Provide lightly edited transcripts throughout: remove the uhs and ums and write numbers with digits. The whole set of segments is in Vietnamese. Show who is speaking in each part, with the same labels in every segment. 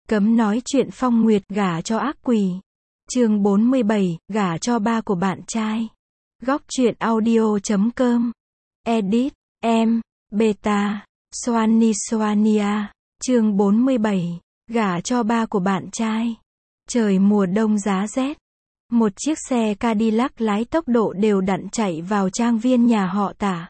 Speaker 1: Cấm nói chuyện Phong Nguyệt gả cho ác quỷ. Chương 47, gả cho ba của bạn trai. Góc truyện audio.com. Edit, em, Beta, Soania. Chương 47, gả cho ba của bạn trai. Trời mùa đông giá rét. Một chiếc xe Cadillac lái tốc độ đều đặn chạy vào trang viên nhà họ Tạ.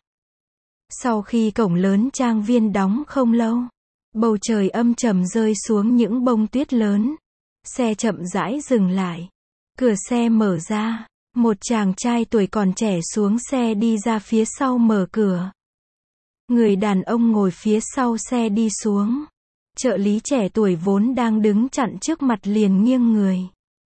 Speaker 1: Sau khi cổng lớn trang viên đóng không lâu, bầu trời âm trầm rơi xuống những bông tuyết lớn. Xe chậm rãi dừng lại. Cửa xe mở ra. Một chàng trai tuổi còn trẻ xuống xe đi ra phía sau mở cửa. Người đàn ông ngồi phía sau xe đi xuống. Trợ lý trẻ tuổi vốn đang đứng chặn trước mặt liền nghiêng người.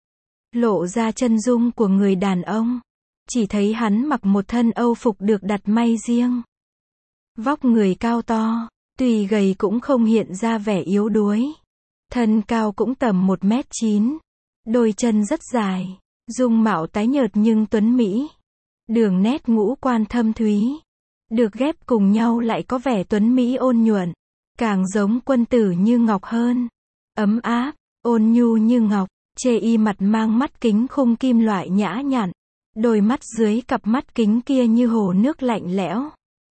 Speaker 1: Lộ ra chân dung của người đàn ông. Chỉ thấy hắn mặc một thân âu phục được đặt may riêng. Vóc người cao to, tuy gầy cũng không hiện ra vẻ yếu đuối. Thân cao cũng tầm 1m9. Đôi chân rất dài. Dung mạo tái nhợt nhưng tuấn mỹ. Đường nét ngũ quan thâm thúy. Được ghép cùng nhau lại có vẻ tuấn mỹ ôn nhuận. Càng giống quân tử như ngọc hơn. Ấm áp, ôn nhu như ngọc. Chê y mặt mang mắt kính khung kim loại nhã nhặn. Đôi mắt dưới cặp mắt kính kia như hồ nước lạnh lẽo.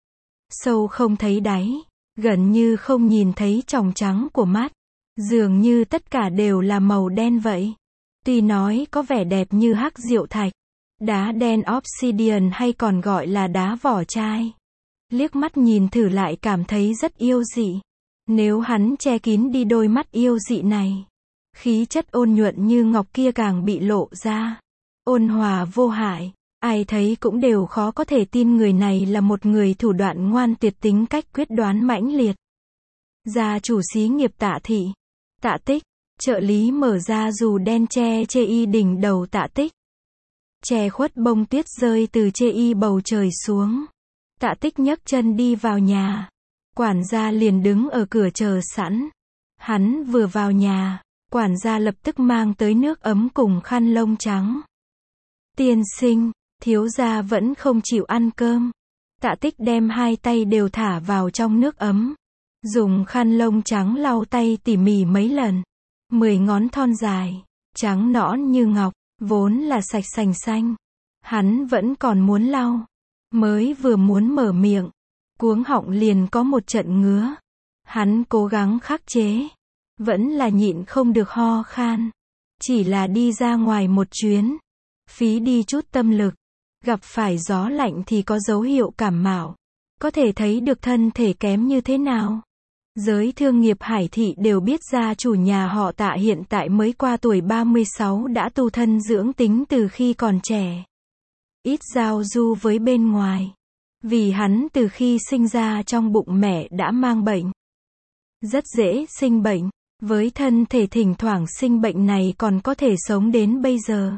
Speaker 1: Sâu không thấy đáy. Gần như không nhìn thấy tròng trắng của mắt. Dường như tất cả đều là màu đen vậy. Tuy nói có vẻ đẹp như hắc diệu thạch, đá đen obsidian hay còn gọi là đá vỏ chai. Liếc mắt nhìn thử lại cảm thấy rất yêu dị. Nếu hắn che kín đi đôi mắt yêu dị này, khí chất ôn nhuận như ngọc kia càng bị lộ ra. Ôn hòa vô hại, ai thấy cũng đều khó có thể tin người này là một người thủ đoạn ngoan tuyệt, tính cách quyết đoán mãnh liệt. Gia chủ xí nghiệp Tạ thị, Tạ Tích. Trợ lý mở ra dù đen che chê y đỉnh đầu Tạ Tích. Che khuất bông tuyết rơi từ chê y bầu trời xuống. Tạ Tích nhấc chân đi vào nhà. Quản gia liền đứng ở cửa chờ sẵn. Hắn vừa vào nhà, quản gia lập tức mang tới nước ấm cùng khăn lông trắng. Tiên sinh, thiếu gia vẫn không chịu ăn cơm. Tạ Tích đem hai tay đều thả vào trong nước ấm. Dùng khăn lông trắng lau tay tỉ mỉ mấy lần. 10 ngón thon dài, trắng nõn như ngọc, vốn là sạch sành xanh. Hắn vẫn còn muốn lau. Mới vừa muốn mở miệng, cuống họng liền có một trận ngứa. Hắn cố gắng khắc chế. Vẫn là nhịn không được ho khan. Chỉ là đi ra ngoài một chuyến. Phí đi chút tâm lực. Gặp phải gió lạnh thì có dấu hiệu cảm mạo. Có thể thấy được thân thể kém như thế nào. Giới thương nghiệp Hải thị đều biết gia chủ nhà họ Tạ hiện tại mới qua tuổi 36 đã tu thân dưỡng tính từ khi còn trẻ. Ít giao du với bên ngoài. Vì hắn từ khi sinh ra trong bụng mẹ đã mang bệnh. Rất dễ sinh bệnh. Với thân thể thỉnh thoảng sinh bệnh này còn có thể sống đến bây giờ.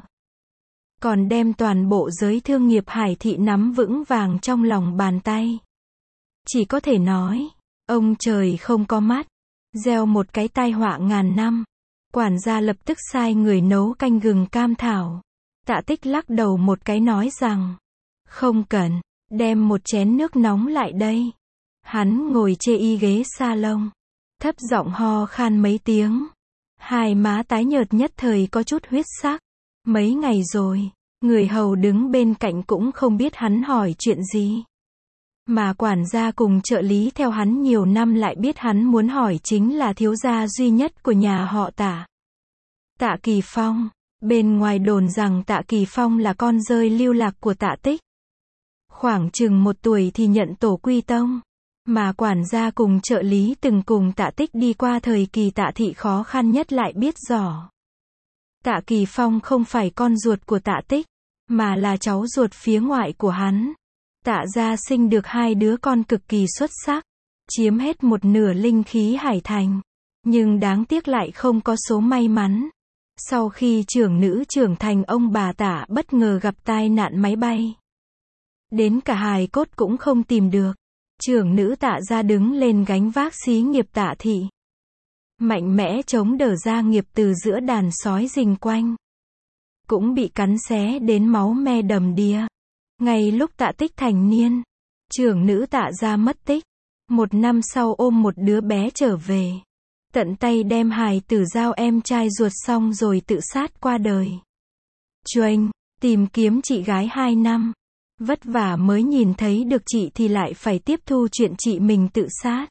Speaker 1: Còn đem toàn bộ giới thương nghiệp Hải thị nắm vững vàng trong lòng bàn tay. Chỉ có thể nói. Ông trời không có mắt. Gieo một cái tai họa ngàn năm. Quản gia lập tức sai người nấu canh gừng cam thảo. Tạ Tích lắc đầu một cái nói rằng. Không cần. Đem một chén nước nóng lại đây. Hắn ngồi chê y ghế salon. Thấp giọng ho khan mấy tiếng. Hai má tái nhợt nhất thời có chút huyết sắc. Mấy ngày rồi. Người hầu đứng bên cạnh cũng không biết hắn hỏi chuyện gì. Mà quản gia cùng trợ lý theo hắn nhiều năm lại biết hắn muốn hỏi chính là thiếu gia duy nhất của nhà họ Tạ. Tạ Kỳ Phong. Bên ngoài đồn rằng Tạ Kỳ Phong là con rơi lưu lạc của Tạ Tích. Khoảng chừng 1 tuổi thì nhận tổ quy tông. Mà quản gia cùng trợ lý từng cùng Tạ Tích đi qua thời kỳ Tạ thị khó khăn nhất lại biết rõ. Tạ Kỳ Phong không phải con ruột của Tạ Tích, mà là cháu ruột phía ngoại của hắn. Tạ gia sinh được 2 đứa con cực kỳ xuất sắc, chiếm hết một nửa linh khí Hải thành. Nhưng đáng tiếc lại không có số may mắn. Sau khi trưởng nữ trưởng thành, ông bà Tạ bất ngờ gặp tai nạn máy bay. Đến cả hài cốt cũng không tìm được. Trưởng nữ Tạ gia đứng lên gánh vác xí nghiệp Tạ thị. Mạnh mẽ chống đỡ gia nghiệp từ giữa đàn sói rình quanh. Cũng bị cắn xé đến máu me đầm đìa. Ngay lúc Tạ Tích thành niên, trưởng nữ Tạ gia mất tích. 1 năm sau ôm một đứa bé trở về. tận tay đem hài tử giao em trai ruột xong rồi tự sát qua đời. Choanh, tìm kiếm chị gái 2 năm. Vất vả mới nhìn thấy được chị thì lại phải tiếp thu chuyện chị mình tự sát.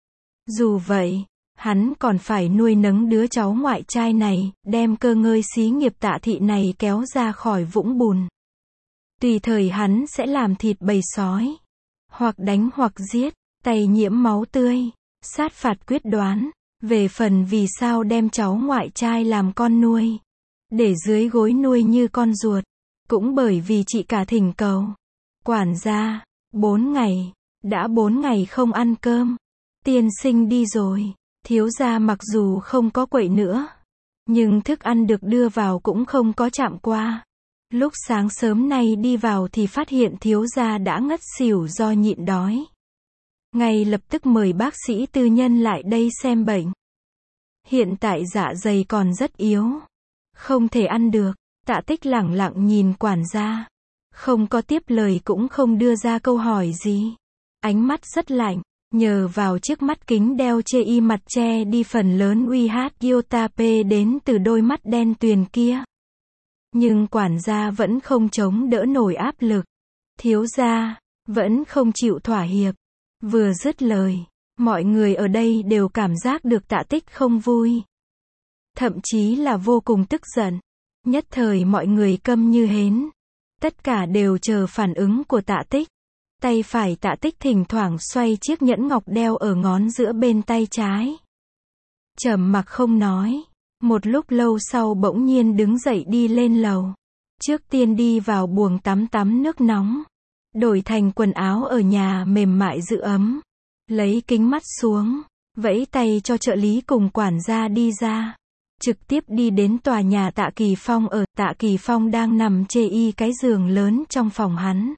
Speaker 1: Dù vậy, hắn còn phải nuôi nấng đứa cháu ngoại trai này, đem cơ ngơi xí nghiệp Tạ Thị này kéo ra khỏi vũng bùn. Tùy thời hắn sẽ làm thịt bầy sói, hoặc đánh hoặc giết, tay nhiễm máu tươi, sát phạt quyết đoán. Về phần vì sao đem cháu ngoại trai làm con nuôi, để dưới gối nuôi như con ruột, cũng bởi vì chị cả thỉnh cầu. Quản gia, 4 ngày, đã 4 ngày không ăn cơm. Tiên sinh đi rồi, thiếu gia mặc dù không có quậy nữa, nhưng thức ăn được đưa vào cũng không có chạm qua. Lúc sáng sớm nay đi vào thì phát hiện thiếu gia đã ngất xỉu do nhịn đói. Ngay lập tức mời bác sĩ tư nhân lại đây xem bệnh. Hiện tại dạ dày còn rất yếu, không thể ăn được. Tạ Tích lẳng lặng nhìn quản gia, không có tiếp lời cũng không đưa ra câu hỏi gì. Ánh mắt rất lạnh, nhờ vào chiếc mắt kính đeo chê y mặt che đi phần lớn uy hát iota P đến từ đôi mắt đen tuyền kia. Nhưng quản gia vẫn không chống đỡ nổi áp lực. Thiếu gia, vẫn không chịu thỏa hiệp. Vừa dứt lời, mọi người ở đây đều cảm giác được Tạ Tích không vui. Thậm chí là vô cùng tức giận. Nhất thời mọi người câm như hến. Tất cả đều chờ phản ứng của Tạ Tích. Tay phải Tạ Tích thỉnh thoảng xoay chiếc nhẫn ngọc đeo ở ngón giữa bên tay trái. Trầm mặc không nói. Một lúc lâu sau bỗng nhiên đứng dậy đi lên lầu. Trước tiên đi vào buồng tắm nước nóng. Đổi thành quần áo ở nhà mềm mại giữ ấm. Lấy kính mắt xuống. Vẫy tay cho trợ lý cùng quản gia đi ra. Trực tiếp đi đến tòa nhà Tạ Kỳ Phong ở. Tạ Kỳ Phong đang nằm chê y cái giường lớn trong phòng hắn.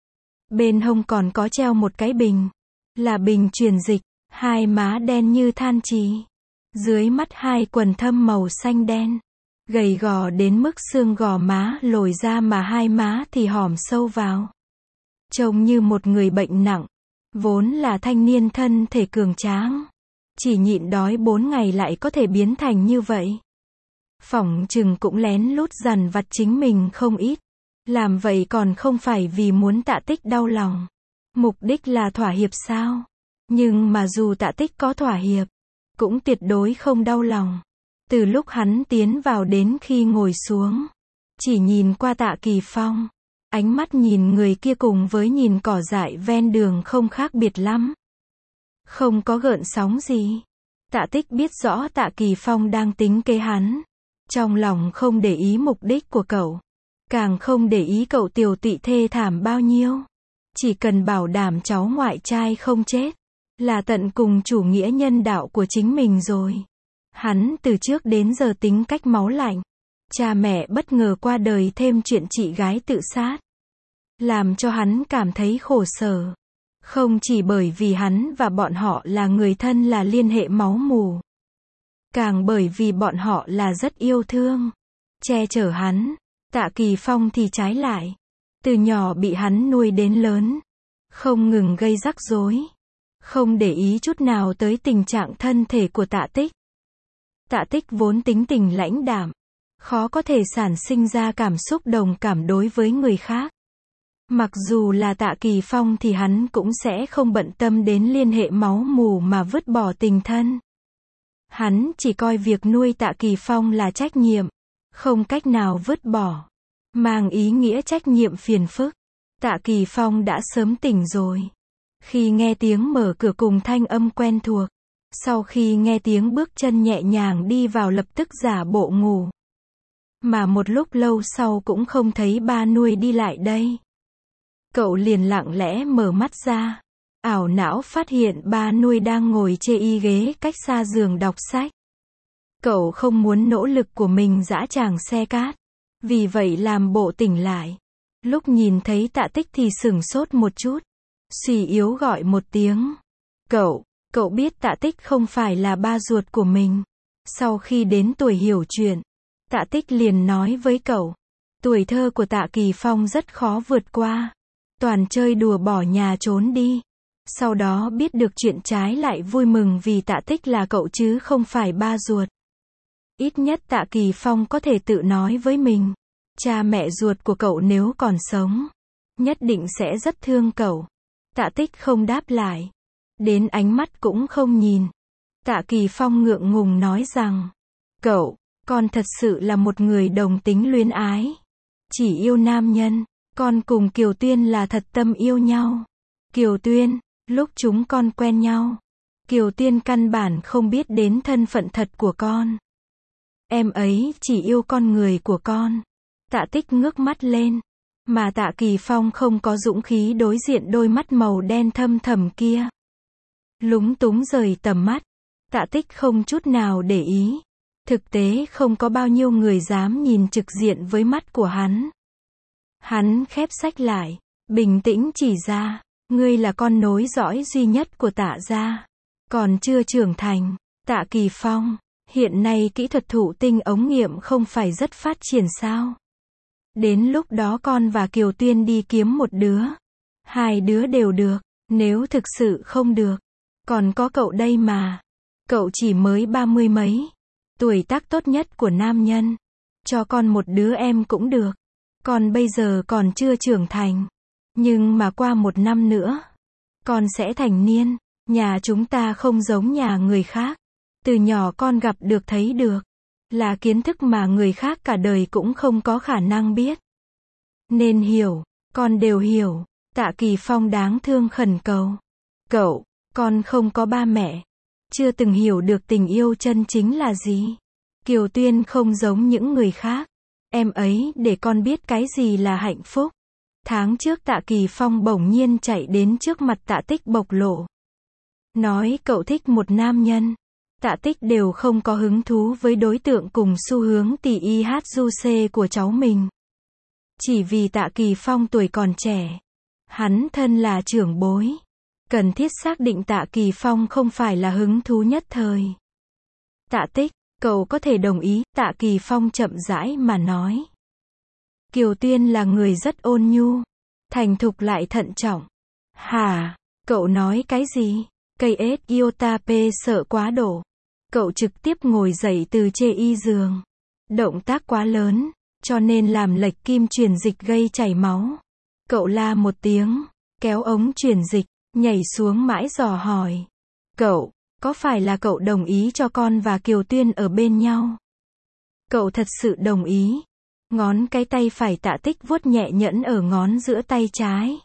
Speaker 1: Bên hông còn có treo một cái bình. Là bình truyền dịch. Hai má đen như than chì. Dưới mắt hai quần thâm màu xanh đen. Gầy gò đến mức xương gò má lồi ra mà hai má thì hõm sâu vào. Trông như một người bệnh nặng. Vốn là thanh niên thân thể cường tráng. Chỉ nhịn đói 4 ngày lại có thể biến thành như vậy. Phỏng chừng cũng lén lút dằn vặt chính mình không ít. Làm vậy còn không phải vì muốn Tạ Tích đau lòng. Mục đích là thỏa hiệp sao? Nhưng mà dù Tạ Tích có thỏa hiệp, cũng tuyệt đối không đau lòng. Từ lúc hắn tiến vào đến khi ngồi xuống, chỉ nhìn qua Tạ Kỳ Phong, ánh mắt nhìn người kia cùng với nhìn cỏ dại ven đường không khác biệt lắm. Không có gợn sóng gì. Tạ Tích biết rõ Tạ Kỳ Phong đang tính kế hắn. Trong lòng không để ý mục đích của cậu. Càng không để ý cậu tiểu tụy thê thảm bao nhiêu. Chỉ cần bảo đảm cháu ngoại trai không chết. Là tận cùng chủ nghĩa nhân đạo của chính mình rồi. Hắn từ trước đến giờ tính cách máu lạnh. Cha mẹ bất ngờ qua đời thêm chuyện chị gái tự sát. Làm cho hắn cảm thấy khổ sở. Không chỉ bởi vì hắn và bọn họ là người thân là liên hệ máu mủ. Càng bởi vì bọn họ là rất yêu thương. Che chở hắn. Tạ Kỳ Phong thì trái lại. Từ nhỏ bị hắn nuôi đến lớn. Không ngừng gây rắc rối. Không để ý chút nào tới tình trạng thân thể của Tạ Tích. Tạ Tích vốn tính tình lãnh đạm. Khó có thể sản sinh ra cảm xúc đồng cảm đối với người khác. Mặc dù là Tạ Kỳ Phong thì hắn cũng sẽ không bận tâm đến liên hệ máu mủ mà vứt bỏ tình thân. Hắn chỉ coi việc nuôi Tạ Kỳ Phong là trách nhiệm. Không cách nào vứt bỏ. Mang ý nghĩa trách nhiệm phiền phức. Tạ Kỳ Phong đã sớm tỉnh rồi. Khi nghe tiếng mở cửa cùng thanh âm quen thuộc. Sau khi nghe tiếng bước chân nhẹ nhàng đi vào lập tức giả bộ ngủ. Mà một lúc lâu sau cũng không thấy ba nuôi đi lại đây. Cậu liền lặng lẽ mở mắt ra. Ảo não phát hiện ba nuôi đang ngồi chê y ghế cách xa giường đọc sách. Cậu không muốn nỗ lực của mình dã tràng xe cát. Vì vậy làm bộ tỉnh lại. Lúc nhìn thấy Tạ Tích thì sửng sốt một chút. Suy yếu gọi một tiếng. Cậu biết Tạ Tích không phải là ba ruột của mình. Sau khi đến tuổi hiểu chuyện, Tạ Tích liền nói với cậu. Tuổi thơ của Tạ Kỳ Phong rất khó vượt qua. Toàn chơi đùa bỏ nhà trốn đi. Sau đó biết được chuyện trái lại vui mừng vì Tạ Tích là cậu chứ không phải ba ruột. Ít nhất Tạ Kỳ Phong có thể tự nói với mình. Cha mẹ ruột của cậu nếu còn sống, nhất định sẽ rất thương cậu. Tạ Tích không đáp lại. Đến ánh mắt cũng không nhìn. Tạ Kỳ Phong ngượng ngùng nói rằng, cậu, con thật sự là một người đồng tính luyến ái. Chỉ yêu nam nhân, con cùng Kiều Tuyên là thật tâm yêu nhau. Kiều Tuyên, lúc chúng con quen nhau, Kiều Tuyên căn bản không biết đến thân phận thật của con. Em ấy chỉ yêu con người của con. Tạ Tích ngước mắt lên, mà Tạ Kỳ Phong không có dũng khí đối diện đôi mắt màu đen thâm thẳm kia. Lúng túng rời tầm mắt, Tạ Tích không chút nào để ý. Thực tế không có bao nhiêu người dám nhìn trực diện với mắt của hắn. Hắn khép sách lại, bình tĩnh chỉ ra, ngươi là con nối dõi duy nhất của Tạ gia. Còn chưa trưởng thành, Tạ Kỳ Phong, hiện nay kỹ thuật thụ tinh ống nghiệm không phải rất phát triển sao? Đến lúc đó con và Kiều Tuyên đi kiếm một đứa. Hai đứa đều được, nếu thực sự không được, còn có cậu đây mà. Cậu chỉ mới 30 mấy, tuổi tác tốt nhất của nam nhân. Cho con một đứa em cũng được. Con bây giờ còn chưa trưởng thành. Nhưng mà qua 1 năm nữa, con sẽ thành niên. Nhà chúng ta không giống nhà người khác. Từ nhỏ con gặp được thấy được. Là kiến thức mà người khác cả đời cũng không có khả năng biết. Nên hiểu, con đều hiểu. Tạ Kỳ Phong đáng thương khẩn cầu. Cậu, con không có ba mẹ. Chưa từng hiểu được tình yêu chân chính là gì. Kiều Tuyên không giống những người khác. Em ấy để con biết cái gì là hạnh phúc. Tháng trước Tạ Kỳ Phong bỗng nhiên chạy đến trước mặt Tạ Tích bộc lộ. Nói cậu thích một nam nhân. Tạ Tích đều không có hứng thú với đối tượng cùng xu hướng tỳ y hát du xê của cháu mình. Chỉ vì Tạ Kỳ Phong tuổi còn trẻ. Hắn thân là trưởng bối. Cần thiết xác định Tạ Kỳ Phong không phải là hứng thú nhất thời. Tạ Tích, cậu có thể đồng ý, Tạ Kỳ Phong chậm rãi mà nói. Kiều Tuyên là người rất ôn nhu, thành thục lại thận trọng. Hả, cậu nói cái gì? Cây ết iota p sợ quá độ. Cậu trực tiếp ngồi dậy từ chê y giường. Động tác quá lớn, cho nên làm lệch kim truyền dịch gây chảy máu. Cậu la một tiếng, kéo ống truyền dịch, nhảy xuống mãi dò hỏi. Cậu, có phải là cậu đồng ý cho con và Kiều Tuyên ở bên nhau? Cậu thật sự đồng ý. Ngón cái tay phải Tạ Tích vuốt nhẹ nhẫn ở ngón giữa tay trái.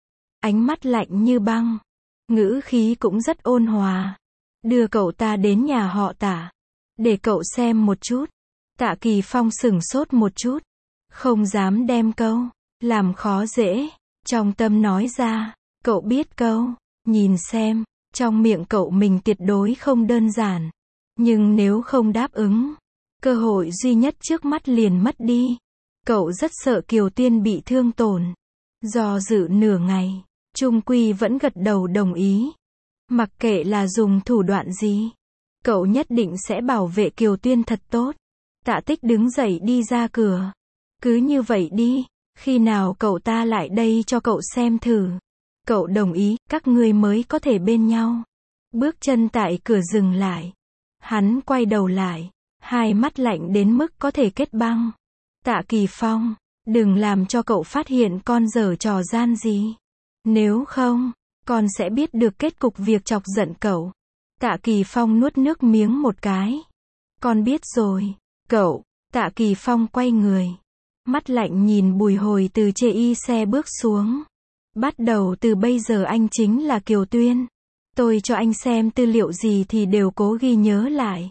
Speaker 1: Ánh mắt lạnh như băng. Ngữ khí cũng rất ôn hòa. Đưa cậu ta đến nhà họ Tạ. Để cậu xem một chút. Tạ Kỳ Phong sửng sốt một chút. Không dám đem câu làm khó dễ trong tâm nói ra. Cậu biết câu, nhìn xem, trong miệng cậu mình tuyệt đối không đơn giản. Nhưng nếu không đáp ứng, cơ hội duy nhất trước mắt liền mất đi. Cậu rất sợ Kiều Tuyên bị thương tổn. Do dự nửa ngày, chung quy vẫn gật đầu đồng ý. Mặc kệ là dùng thủ đoạn gì, cậu nhất định sẽ bảo vệ Kiều Tuyên thật tốt. Tạ Tích đứng dậy đi ra cửa. Cứ như vậy đi, khi nào cậu ta lại đây cho cậu xem thử. Cậu đồng ý, các ngươi mới có thể bên nhau. Bước chân tại cửa dừng lại. Hắn quay đầu lại, hai mắt lạnh đến mức có thể kết băng. Tạ Kỳ Phong, đừng làm cho cậu phát hiện con giở trò gian gì. Nếu không, con sẽ biết được kết cục việc chọc giận cậu. Tạ Kỳ Phong nuốt nước miếng một cái. Con biết rồi, cậu. Tạ Kỳ Phong quay người. Mắt lạnh nhìn Bùi Hồi từ chê y xe bước xuống. Bắt đầu từ bây giờ anh chính là Kiều Tuyên. Tôi cho anh xem tư liệu gì thì đều cố ghi nhớ lại.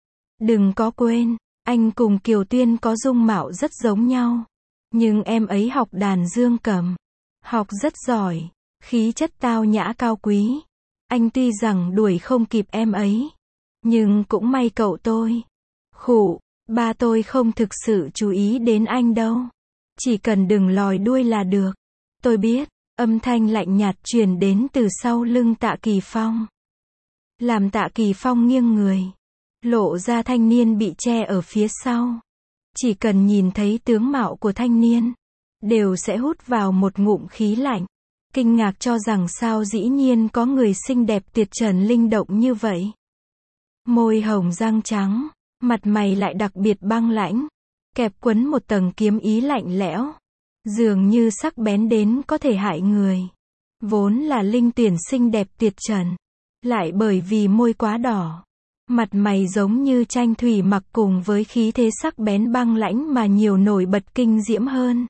Speaker 1: Đừng có quên, anh cùng Kiều Tuyên có dung mạo rất giống nhau. Nhưng em ấy học đàn dương cầm. Học rất giỏi, khí chất tao nhã cao quý. Anh tuy rằng đuổi không kịp em ấy. Nhưng cũng may cậu tôi. Khụ, ba tôi không thực sự chú ý đến anh đâu. Chỉ cần đừng lòi đuôi là được. Tôi biết. Âm thanh lạnh nhạt truyền đến từ sau lưng Tạ Kỳ Phong. Làm Tạ Kỳ Phong nghiêng người. Lộ ra thanh niên bị che ở phía sau. Chỉ cần nhìn thấy tướng mạo của thanh niên, đều sẽ hút vào một ngụm khí lạnh. kinh ngạc cho rằng sao dĩ nhiên có người xinh đẹp tuyệt trần linh động như vậy. Môi hồng răng trắng, mặt mày lại đặc biệt băng lãnh, kẹp quấn một tầng kiếm ý lạnh lẽo, dường như sắc bén đến có thể hại người. Vốn là linh tuyển xinh đẹp tuyệt trần, lại bởi vì môi quá đỏ, mặt mày giống như tranh thủy mặc cùng với khí thế sắc bén băng lãnh mà nhiều nổi bật kinh diễm hơn.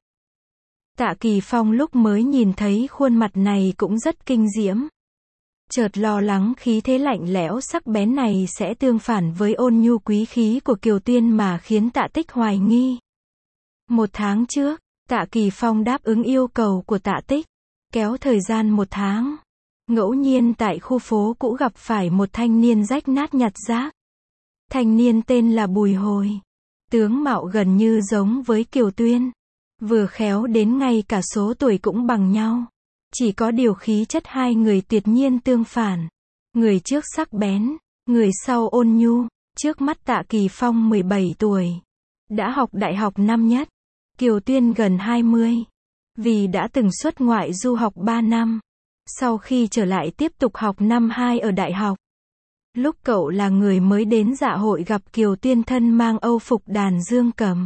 Speaker 1: Tạ Kỳ Phong lúc mới nhìn thấy khuôn mặt này cũng rất kinh diễm. Chợt lo lắng khí thế lạnh lẽo sắc bén này sẽ tương phản với ôn nhu quý khí của Kiều Tuyên mà khiến Tạ Tích hoài nghi. 1 tháng trước, Tạ Kỳ Phong đáp ứng yêu cầu của Tạ Tích, kéo thời gian 1 tháng. Ngẫu nhiên tại khu phố cũ gặp phải một thanh niên rách nát nhặt rác. Thanh niên tên là Bùi Hồi. Tướng mạo gần như giống với Kiều Tuyên. Vừa khéo đến ngay cả số tuổi cũng bằng nhau. Chỉ có điều khí chất hai người tuyệt nhiên tương phản. Người trước sắc bén, người sau ôn nhu. Trước mắt Tạ Kỳ Phong 17 tuổi. Đã học đại học năm nhất. Kiều Tuyên gần 20. Vì đã từng xuất ngoại du học 3 năm. Sau khi trở lại tiếp tục học năm 2 ở đại học. Lúc cậu là người mới đến dạ hội gặp Kiều Tuyên thân mang âu phục đàn dương cầm.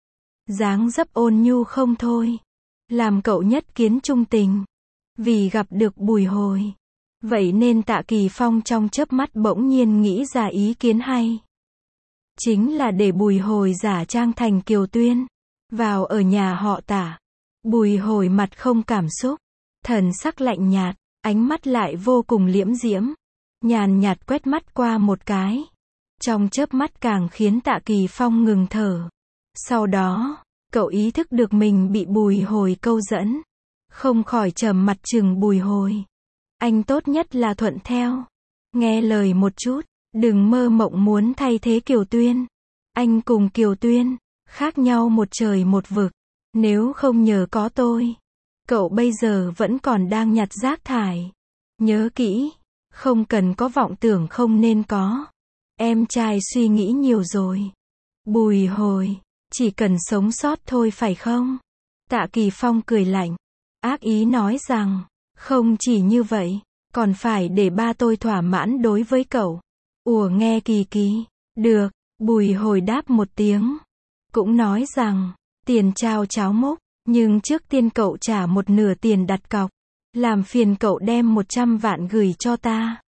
Speaker 1: Dáng dấp ôn nhu không thôi. Làm cậu nhất kiến trung tình. Vì gặp được Bùi Hồi. Vậy nên Tạ Kỳ Phong trong chớp mắt bỗng nhiên nghĩ ra ý kiến hay. Chính là để Bùi Hồi giả trang thành Kiều Tuyên. Vào ở nhà họ Tạ. Bùi Hồi mặt không cảm xúc. Thần sắc lạnh nhạt, ánh mắt lại vô cùng liễm diễm. Nhàn nhạt quét mắt qua một cái. Trong chớp mắt càng khiến Tạ Kỳ Phong ngừng thở. Sau đó, cậu ý thức được mình bị Bùi Hồi câu dẫn. Không khỏi trầm mặt chừng Bùi Hồi. Anh tốt nhất là thuận theo. Nghe lời một chút, đừng mơ mộng muốn thay thế Kiều Tuyên. Anh cùng Kiều Tuyên, khác nhau một trời một vực. Nếu không nhờ có tôi, cậu bây giờ vẫn còn đang nhặt rác thải. Nhớ kỹ, không cần có vọng tưởng không nên có. Em trai suy nghĩ nhiều rồi. Bùi Hồi, chỉ cần sống sót thôi phải không? Tạ Kỳ Phong cười lạnh, ác ý nói rằng, không chỉ như vậy, còn phải để ba tôi thỏa mãn đối với cậu. Ủa nghe kỳ kỳ, được, Bùi Hồi đáp một tiếng. Cũng nói rằng, tiền trao cháo múc, nhưng trước tiên cậu trả một nửa tiền đặt cọc. Làm phiền cậu đem 100 vạn gửi cho ta.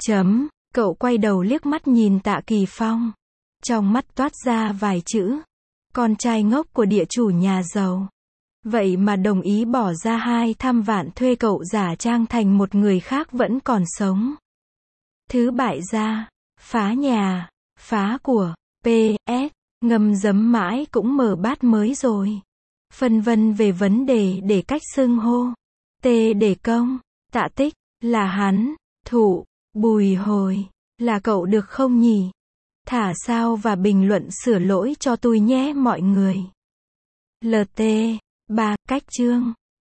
Speaker 1: Cậu quay đầu liếc mắt nhìn Tạ Kỳ Phong. Trong mắt toát ra vài chữ. Con trai ngốc của địa chủ nhà giàu. Vậy mà đồng ý bỏ ra 200 vạn thuê cậu giả trang thành một người khác vẫn còn sống. Thứ bại gia, phá nhà, phá của, PS, ngâm giấm mãi cũng mở bát mới rồi. Phân vân về vấn đề để cách xưng hô. T để công, Tạ Tích, là hắn, Thụ, Bùi Hồi, là cậu được không nhỉ? Thả sao và bình luận sửa lỗi cho tôi nhé mọi người. LT, 3, cách chương.